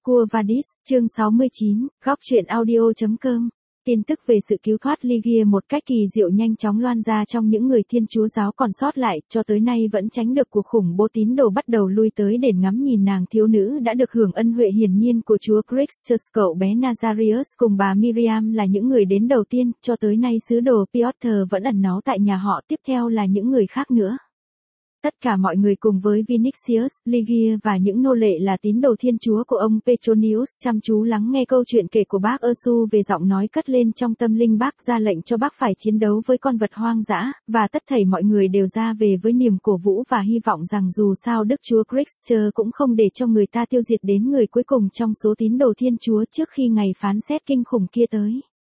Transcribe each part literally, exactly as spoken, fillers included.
Quo Vadis, chương sáu mươi chín, góc truyện audio.com. Tin tức về sự cứu thoát Lygia một cách kỳ diệu nhanh chóng loan ra trong những người Thiên Chúa giáo còn sót lại, cho tới nay vẫn tránh được cuộc khủng bố tín đồ bắt đầu lui tới để ngắm nhìn nàng thiếu nữ đã được hưởng ân huệ hiển nhiên của Chúa Christus. Cậu bé Nazarius cùng bà Miriam là những người đến đầu tiên, cho tới nay sứ đồ Piotr vẫn ẩn náu tại nhà họ, tiếp theo là những người khác nữa. Tất cả mọi người cùng với Vinicius, Lygia và những nô lệ là tín đồ Thiên Chúa của ông Petronius chăm chú lắng nghe câu chuyện kể của bác Ursu về giọng nói cất lên trong tâm linh bác ra lệnh cho bác phải chiến đấu với con vật hoang dã, và tất thảy mọi người đều ra về với niềm cổ vũ và hy vọng rằng dù sao Đức Chúa Christ cũng không để cho người ta tiêu diệt đến người cuối cùng trong số tín đồ Thiên Chúa trước khi ngày phán xét kinh khủng kia tới.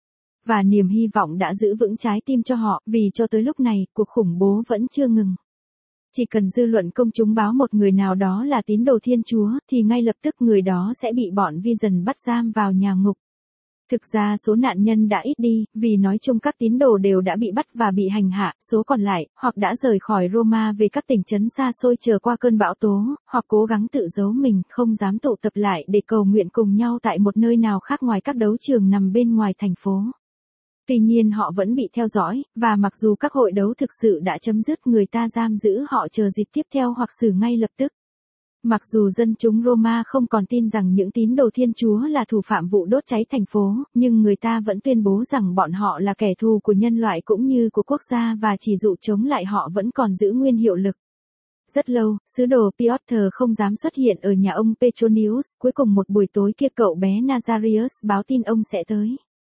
Và niềm hy vọng đã giữ vững trái tim cho họ, vì cho tới lúc này, cuộc khủng bố vẫn chưa ngừng. Chỉ cần dư luận công chúng báo một người nào đó là tín đồ Thiên Chúa, thì ngay lập tức người đó sẽ bị bọn Vision bắt giam vào nhà ngục. Thực ra số nạn nhân đã ít đi, vì nói chung các tín đồ đều đã bị bắt và bị hành hạ, số còn lại, hoặc đã rời khỏi Roma về các tỉnh trấn xa xôi chờ qua cơn bão tố, hoặc cố gắng tự giấu mình, không dám tụ tập lại để cầu nguyện cùng nhau tại một nơi nào khác ngoài các đấu trường nằm bên ngoài thành phố. Tuy nhiên họ vẫn bị theo dõi, và mặc dù các hội đấu thực sự đã chấm dứt, người ta giam giữ họ chờ dịp tiếp theo hoặc xử ngay lập tức. Mặc dù dân chúng Roma không còn tin rằng những tín đồ Thiên Chúa là thủ phạm vụ đốt cháy thành phố, nhưng người ta vẫn tuyên bố rằng bọn họ là kẻ thù của nhân loại cũng như của quốc gia, và chỉ dụ chống lại họ vẫn còn giữ nguyên hiệu lực. Rất lâu, sứ đồ Piotr không dám xuất hiện ở nhà ông Petronius, cuối cùng một buổi tối kia cậu bé Nazarius báo tin ông sẽ tới.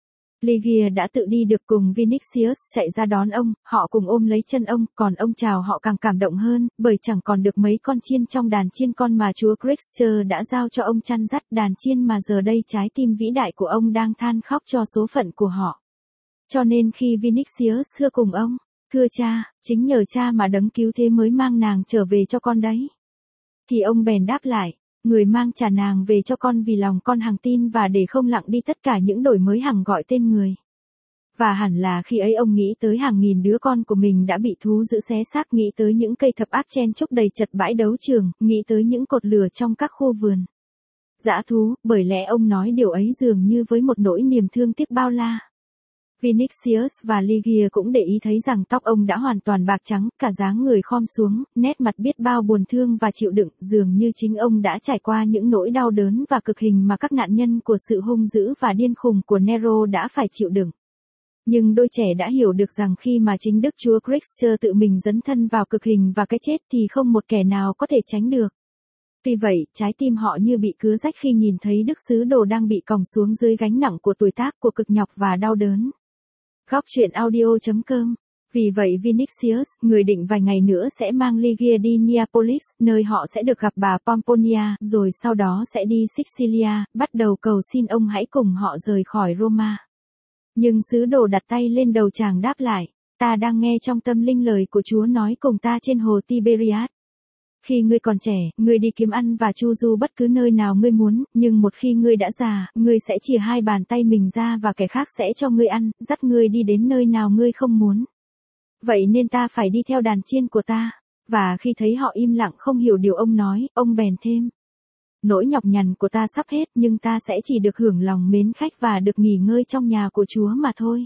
Lygia đã tự đi được cùng Vinicius chạy ra đón ông, họ cùng ôm lấy chân ông, còn ông chào họ càng cảm động hơn, bởi chẳng còn được mấy con chiên trong đàn chiên con mà Chúa Christ đã giao cho ông chăn dắt, đàn chiên mà giờ đây trái tim vĩ đại của ông đang than khóc cho số phận của họ. Cho nên khi Vinicius thưa cùng ông, thưa cha, chính nhờ cha mà đấng cứu thế mới mang nàng trở về cho con đấy. Thì ông bèn đáp lại, người mang trả nàng về cho con vì lòng con hằng tin và để không lặng đi tất cả những đổi mới hằng gọi tên người. Và hẳn là khi ấy ông nghĩ tới hàng nghìn đứa con của mình đã bị thú dữ xé xác, nghĩ tới những cây thập ác chen chúc đầy chật bãi đấu trường, nghĩ tới những cột lửa trong các khu vườn dã thú, bởi lẽ ông nói điều ấy dường như với một nỗi niềm thương tiếc bao la. Vinicius và Lygia cũng để ý thấy rằng tóc ông đã hoàn toàn bạc trắng, cả dáng người khom xuống, nét mặt biết bao buồn thương và chịu đựng, dường như chính ông đã trải qua những nỗi đau đớn và cực hình mà các nạn nhân của sự hung dữ và điên khùng của Nero đã phải chịu đựng. Nhưng đôi trẻ đã hiểu được rằng khi mà chính Đức Chúa Christ tự mình dấn thân vào cực hình và cái chết thì không một kẻ nào có thể tránh được. Tuy vậy, trái tim họ như bị cứa rách khi nhìn thấy Đức Sứ Đồ đang bị còng xuống dưới gánh nặng của tuổi tác, của cực nhọc và đau đớn. Góc truyện audio.com. Vì vậy Vinicius, người định vài ngày nữa sẽ mang Lygia đi Neapolis, nơi họ sẽ được gặp bà Pomponia, rồi sau đó sẽ đi Sicilia, bắt đầu cầu xin ông hãy cùng họ rời khỏi Roma. Nhưng sứ đồ đặt tay lên đầu chàng đáp lại, ta đang nghe trong tâm linh lời của Chúa nói cùng ta trên hồ Tiberias. Khi ngươi còn trẻ, ngươi đi kiếm ăn và chu du bất cứ nơi nào ngươi muốn, nhưng một khi ngươi đã già, ngươi sẽ chìa hai bàn tay mình ra và kẻ khác sẽ cho ngươi ăn, dắt ngươi đi đến nơi nào ngươi không muốn. Vậy nên ta phải đi theo đàn chiên của ta. Và khi thấy họ im lặng không hiểu điều ông nói, ông bèn thêm. Nỗi nhọc nhằn của ta sắp hết, nhưng ta sẽ chỉ được hưởng lòng mến khách và được nghỉ ngơi trong nhà của Chúa mà thôi.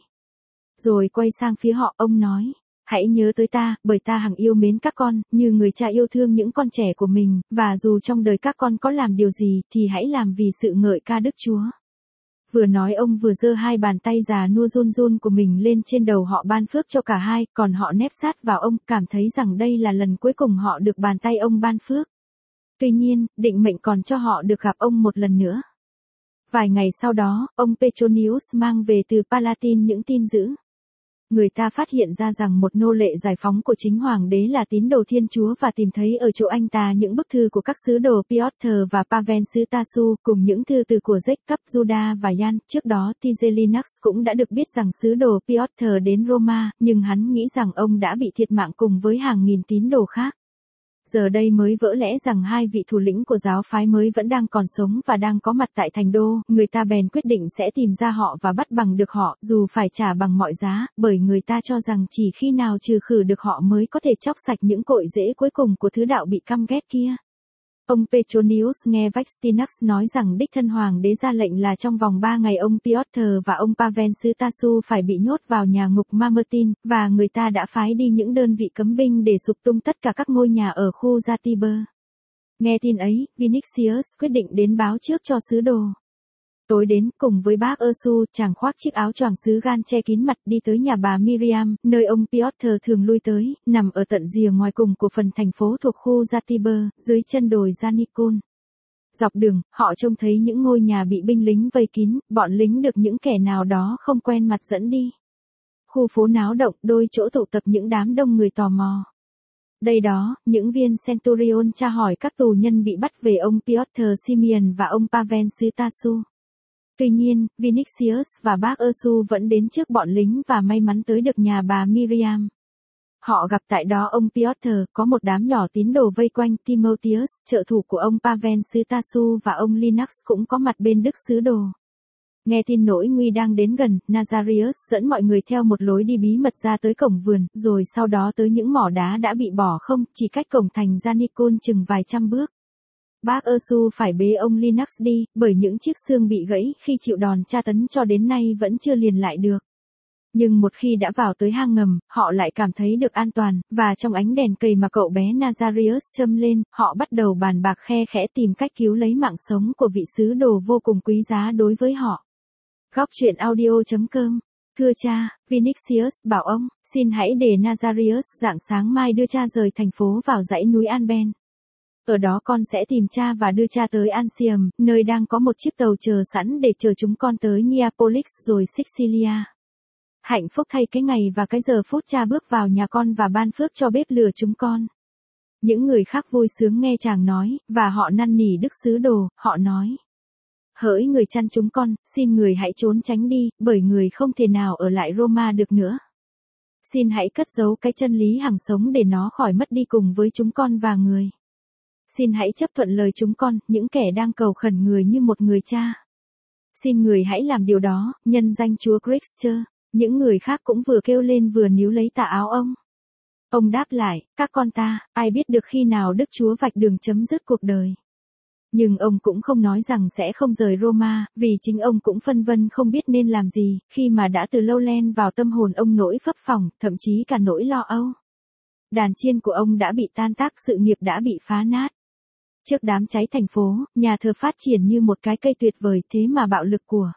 Rồi quay sang phía họ, ông nói. Hãy nhớ tới ta, bởi ta hằng yêu mến các con, như người cha yêu thương những con trẻ của mình, và dù trong đời các con có làm điều gì, thì hãy làm vì sự ngợi ca Đức Chúa. Vừa nói ông vừa giơ hai bàn tay già nua run run của mình lên trên đầu họ ban phước cho cả hai, còn họ nép sát vào ông, cảm thấy rằng đây là lần cuối cùng họ được bàn tay ông ban phước. Tuy nhiên, định mệnh còn cho họ được gặp ông một lần nữa. Vài ngày sau đó, ông Petronius mang về từ Palatine những tin dữ. Người ta phát hiện ra rằng một nô lệ giải phóng của chính hoàng đế là tín đồ Thiên Chúa và tìm thấy ở chỗ anh ta những bức thư của các sứ đồ Piotr và Pavel sứ Tasu, cùng những thư từ của Jacob, Juda và Jan. Trước đó Tigellinus cũng đã được biết rằng sứ đồ Piotr đến Roma, nhưng hắn nghĩ rằng ông đã bị thiệt mạng cùng với hàng nghìn tín đồ khác. Giờ đây mới vỡ lẽ rằng hai vị thủ lĩnh của giáo phái mới vẫn đang còn sống và đang có mặt tại thành đô, người ta bèn quyết định sẽ tìm ra họ và bắt bằng được họ, dù phải trả bằng mọi giá, bởi người ta cho rằng chỉ khi nào trừ khử được họ mới có thể chóc sạch những cội rễ cuối cùng của thứ đạo bị căm ghét kia. Ông Petronius nghe Vaxtinax nói rằng đích thân hoàng đế ra lệnh là trong vòng ba ngày ông Piotr và ông Pavel Sutasu phải bị nhốt vào nhà ngục Mamertin, và người ta đã phái đi những đơn vị cấm binh để sục tung tất cả các ngôi nhà ở khu Zatiber. Nghe tin ấy, Vinicius quyết định đến báo trước cho sứ đồ. Tối đến, cùng với bác Ursu, chàng khoác chiếc áo choàng sứ gan che kín mặt đi tới nhà bà Miriam, nơi ông Piotr thường lui tới, nằm ở tận rìa ngoài cùng của phần thành phố thuộc khu Zatiber, dưới chân đồi Gianicol. Dọc đường, họ trông thấy những ngôi nhà bị binh lính vây kín, bọn lính được những kẻ nào đó không quen mặt dẫn đi. Khu phố náo động, đôi chỗ tụ tập những đám đông người tò mò. Đây đó, những viên Centurion tra hỏi các tù nhân bị bắt về ông Piotr Simeon và ông Pavel Sutasu. Tuy nhiên, Vinicius và bác Ursu vẫn đến trước bọn lính và may mắn tới được nhà bà Miriam. Họ gặp tại đó ông Piotr, có một đám nhỏ tín đồ vây quanh. Timotheus, trợ thủ của ông Pavel Sutasu và ông Linux cũng có mặt bên đức sứ đồ. Nghe tin nỗi nguy đang đến gần, Nazarius dẫn mọi người theo một lối đi bí mật ra tới cổng vườn, rồi sau đó tới những mỏ đá đã bị bỏ không, chỉ cách cổng thành Gianicol chừng vài trăm bước. Bác Ursu phải bế ông Linux đi, bởi những chiếc xương bị gãy khi chịu đòn tra tấn cho đến nay vẫn chưa liền lại được. Nhưng một khi đã vào tới hang ngầm, họ lại cảm thấy được an toàn, và trong ánh đèn cầy mà cậu bé Nazarius châm lên, họ bắt đầu bàn bạc khe khẽ tìm cách cứu lấy mạng sống của vị sứ đồ vô cùng quý giá đối với họ. Góc truyện audio chấm com. Thưa cha, Vinicius bảo ông, xin hãy để Nazarius rạng sáng mai đưa cha rời thành phố vào dãy núi Anben. Ở đó con sẽ tìm cha và đưa cha tới Ansium, nơi đang có một chiếc tàu chờ sẵn để chờ chúng con tới Neapolis rồi Sicilia. Hạnh phúc thay cái ngày và cái giờ phút cha bước vào nhà con và ban phước cho bếp lửa chúng con. Những người khác vui sướng nghe chàng nói, và họ năn nỉ đức sứ đồ, họ nói. Hỡi người chăn chúng con, xin người hãy trốn tránh đi, bởi người không thể nào ở lại Roma được nữa. Xin hãy cất giấu cái chân lý hằng sống để nó khỏi mất đi cùng với chúng con và người. Xin hãy chấp thuận lời chúng con, những kẻ đang cầu khẩn người như một người cha. Xin người hãy làm điều đó, nhân danh Chúa Christ. Những người khác cũng vừa kêu lên vừa níu lấy tà áo ông. Ông đáp lại, các con ta, ai biết được khi nào Đức Chúa vạch đường chấm dứt cuộc đời. Nhưng ông cũng không nói rằng sẽ không rời Roma, vì chính ông cũng phân vân không biết nên làm gì, khi mà đã từ lâu len vào tâm hồn ông nỗi phấp phỏng, thậm chí cả nỗi lo âu. Đàn chiên của ông đã bị tan tác, sự nghiệp đã bị phá nát. Trước đám cháy thành phố, nhà thờ phát triển như một cái cây tuyệt vời, thế mà bạo lực của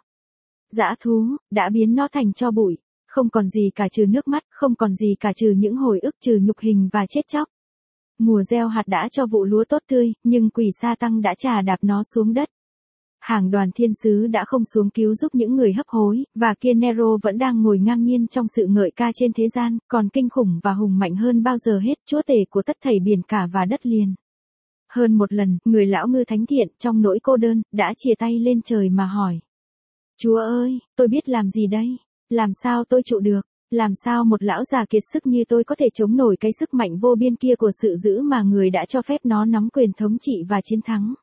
dã thú đã biến nó thành tro bụi, không còn gì cả trừ nước mắt, không còn gì cả trừ những hồi ức, trừ nhục hình và chết chóc. Mùa gieo hạt đã cho vụ lúa tốt tươi, nhưng quỷ sa tăng đã trà đạp nó xuống đất. Hàng đoàn thiên sứ đã không xuống cứu giúp những người hấp hối, và kia Nero vẫn đang ngồi ngang nhiên trong sự ngợi ca trên thế gian, còn kinh khủng và hùng mạnh hơn bao giờ hết, chúa tể của tất thảy biển cả và đất liền. Hơn một lần, người lão ngư thánh thiện, trong nỗi cô đơn, đã chìa tay lên trời mà hỏi. Chúa ơi, tôi biết làm gì đây? Làm sao tôi trụ được? Làm sao một lão già kiệt sức như tôi có thể chống nổi cái sức mạnh vô biên kia của sự dữ mà người đã cho phép nó nắm quyền thống trị và chiến thắng?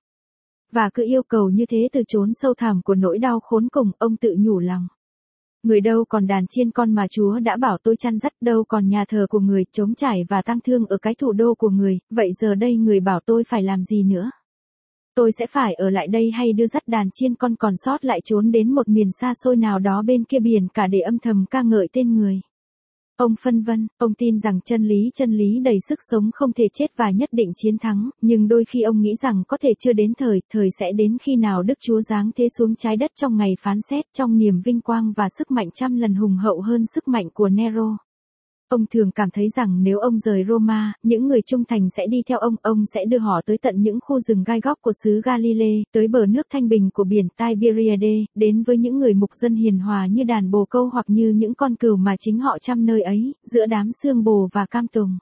Và cứ yêu cầu như thế từ chốn sâu thẳm của nỗi đau khốn cùng, ông tự nhủ lòng. Người đâu còn đàn chiên con mà Chúa đã bảo tôi chăn dắt, đâu còn nhà thờ của người, trống trải và tang thương ở cái thủ đô của người, vậy giờ đây người bảo tôi phải làm gì nữa? Tôi sẽ phải ở lại đây hay đưa dắt đàn chiên con còn sót lại trốn đến một miền xa xôi nào đó bên kia biển cả để âm thầm ca ngợi tên người? Ông phân vân, ông tin rằng chân lý chân lý đầy sức sống không thể chết và nhất định chiến thắng, nhưng đôi khi ông nghĩ rằng có thể chưa đến thời, thời sẽ đến khi nào Đức Chúa giáng thế xuống trái đất trong ngày phán xét, trong niềm vinh quang và sức mạnh trăm lần hùng hậu hơn sức mạnh của Nero. Ông thường cảm thấy rằng nếu ông rời Roma, những người trung thành sẽ đi theo ông, ông sẽ đưa họ tới tận những khu rừng gai góc của xứ Galilee, tới bờ nước thanh bình của biển Tiberiade, đến với những người mục dân hiền hòa như đàn bồ câu hoặc như những con cừu mà chính họ chăm nơi ấy, giữa đám sương bồ và cam tùng.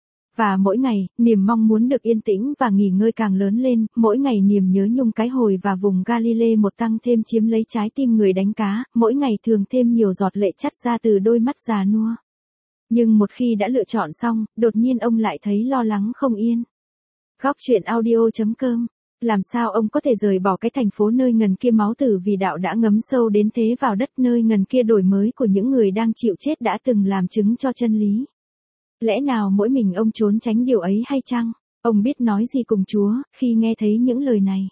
Và mỗi ngày, niềm mong muốn được yên tĩnh và nghỉ ngơi càng lớn lên, mỗi ngày niềm nhớ nhung cái hồi và vùng Galilee một tăng thêm chiếm lấy trái tim người đánh cá, mỗi ngày thường thêm nhiều giọt lệ chắt ra từ đôi mắt già nua. Nhưng một khi đã lựa chọn xong, đột nhiên ông lại thấy lo lắng không yên. Góc truyện audio chấm com. Làm sao ông có thể rời bỏ cái thành phố nơi ngần kia máu tử vì đạo đã ngấm sâu đến thế vào đất, nơi ngần kia đổi mới của những người đang chịu chết đã từng làm chứng cho chân lý? Lẽ nào mỗi mình ông trốn tránh điều ấy hay chăng? Ông biết nói gì cùng Chúa, khi nghe thấy những lời này.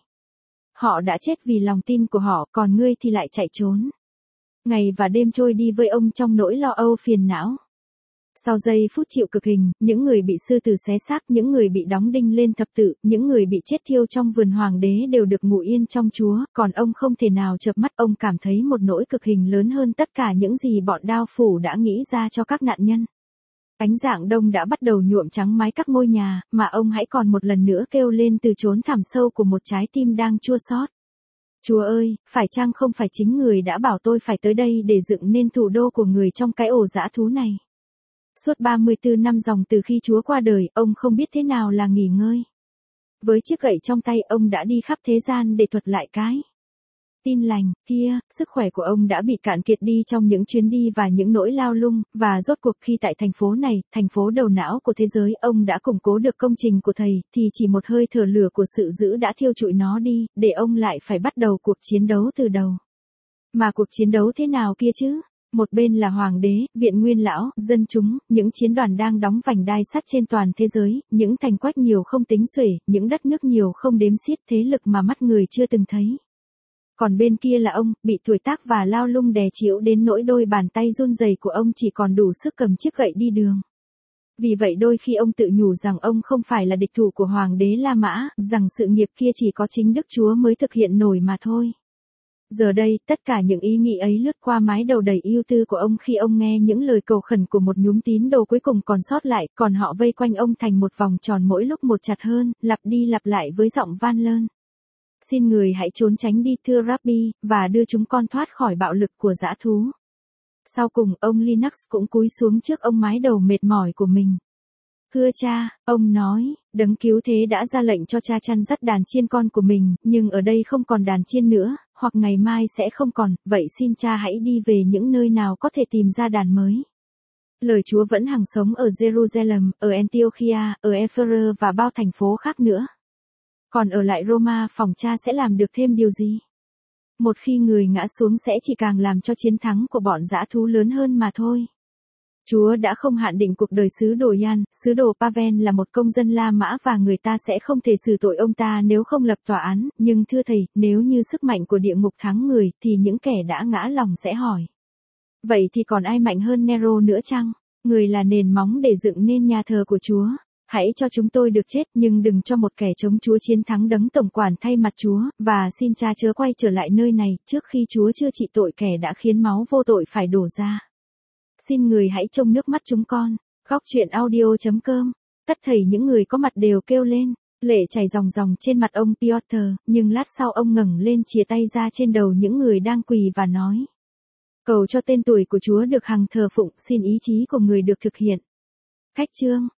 Họ đã chết vì lòng tin của họ, còn ngươi thì lại chạy trốn. Ngày và đêm trôi đi với ông trong nỗi lo âu phiền não. Sau giây phút chịu cực hình, những người bị sư tử xé xác, những người bị đóng đinh lên thập tự, những người bị chết thiêu trong vườn hoàng đế đều được ngủ yên trong Chúa, còn ông không thể nào chợp mắt. Ông cảm thấy một nỗi cực hình lớn hơn tất cả những gì bọn đao phủ đã nghĩ ra cho các nạn nhân. Ánh rạng đông đã bắt đầu nhuộm trắng mái các ngôi nhà, mà ông hãy còn một lần nữa kêu lên từ chốn thẳm sâu của một trái tim đang chua xót. Chúa ơi, phải chăng không phải chính người đã bảo tôi phải tới đây để dựng nên thủ đô của người trong cái ổ dã thú này? Suốt ba mươi tư năm dòng từ khi Chúa qua đời, ông không biết thế nào là nghỉ ngơi. Với chiếc gậy trong tay, ông đã đi khắp thế gian để thuật lại cái tin lành kia. Sức khỏe của ông đã bị cạn kiệt đi trong những chuyến đi và những nỗi lao lung, và rốt cuộc khi tại thành phố này, thành phố đầu não của thế giới, ông đã củng cố được công trình của Thầy, thì chỉ một hơi thở lửa của sự dữ đã thiêu trụi nó đi, để ông lại phải bắt đầu cuộc chiến đấu từ đầu. Mà cuộc chiến đấu thế nào kia chứ? Một bên là hoàng đế, viện nguyên lão, dân chúng, những chiến đoàn đang đóng vành đai sắt trên toàn thế giới, những thành quách nhiều không tính xuể, những đất nước nhiều không đếm xiết, thế lực mà mắt người chưa từng thấy. Còn bên kia là ông, bị tuổi tác và lao lung đè chịu đến nỗi đôi bàn tay run rẩy của ông chỉ còn đủ sức cầm chiếc gậy đi đường. Vì vậy đôi khi ông tự nhủ rằng ông không phải là địch thủ của hoàng đế La Mã, rằng sự nghiệp kia chỉ có chính Đức Chúa mới thực hiện nổi mà thôi. Giờ đây, tất cả những ý nghĩ ấy lướt qua mái đầu đầy ưu tư của ông khi ông nghe những lời cầu khẩn của một nhúm tín đồ cuối cùng còn sót lại, còn họ vây quanh ông thành một vòng tròn mỗi lúc một chặt hơn, lặp đi lặp lại với giọng van lơn. Xin người hãy trốn tránh đi thưa Rabbi, và đưa chúng con thoát khỏi bạo lực của dã thú. Sau cùng, ông Linux cũng cúi xuống trước ông mái đầu mệt mỏi của mình. Thưa cha, ông nói, đấng cứu thế đã ra lệnh cho cha chăn dắt đàn chiên con của mình, nhưng ở đây không còn đàn chiên nữa, hoặc ngày mai sẽ không còn, vậy xin cha hãy đi về những nơi nào có thể tìm ra đàn mới. Lời Chúa vẫn hằng sống ở Jerusalem, ở Antiochia, ở Ephesus và bao thành phố khác nữa. Còn ở lại Roma, phòng cha sẽ làm được thêm điều gì? Một khi người ngã xuống sẽ chỉ càng làm cho chiến thắng của bọn dã thú lớn hơn mà thôi. Chúa đã không hạn định cuộc đời sứ đồ Yan, sứ đồ Pavel là một công dân La Mã và người ta sẽ không thể xử tội ông ta nếu không lập tòa án, nhưng thưa thầy, nếu như sức mạnh của địa ngục thắng người, thì những kẻ đã ngã lòng sẽ hỏi. Vậy thì còn ai mạnh hơn Nero nữa chăng? Người là nền móng để dựng nên nhà thờ của Chúa. Hãy cho chúng tôi được chết, nhưng đừng cho một kẻ chống Chúa chiến thắng đấng tổng quản thay mặt Chúa, và xin cha chớ quay trở lại nơi này, trước khi Chúa chưa trị tội kẻ đã khiến máu vô tội phải đổ ra. Xin người hãy trông nước mắt chúng con. Góc truyện audio chấm com. Tất thảy những người có mặt đều kêu lên. Lệ chảy ròng ròng trên mặt ông Piotr, nhưng lát sau ông ngẩng lên chìa tay ra trên đầu những người đang quỳ và nói. Cầu cho tên tuổi của Chúa được hằng thờ phụng, xin ý chí của người được thực hiện. Khách chương.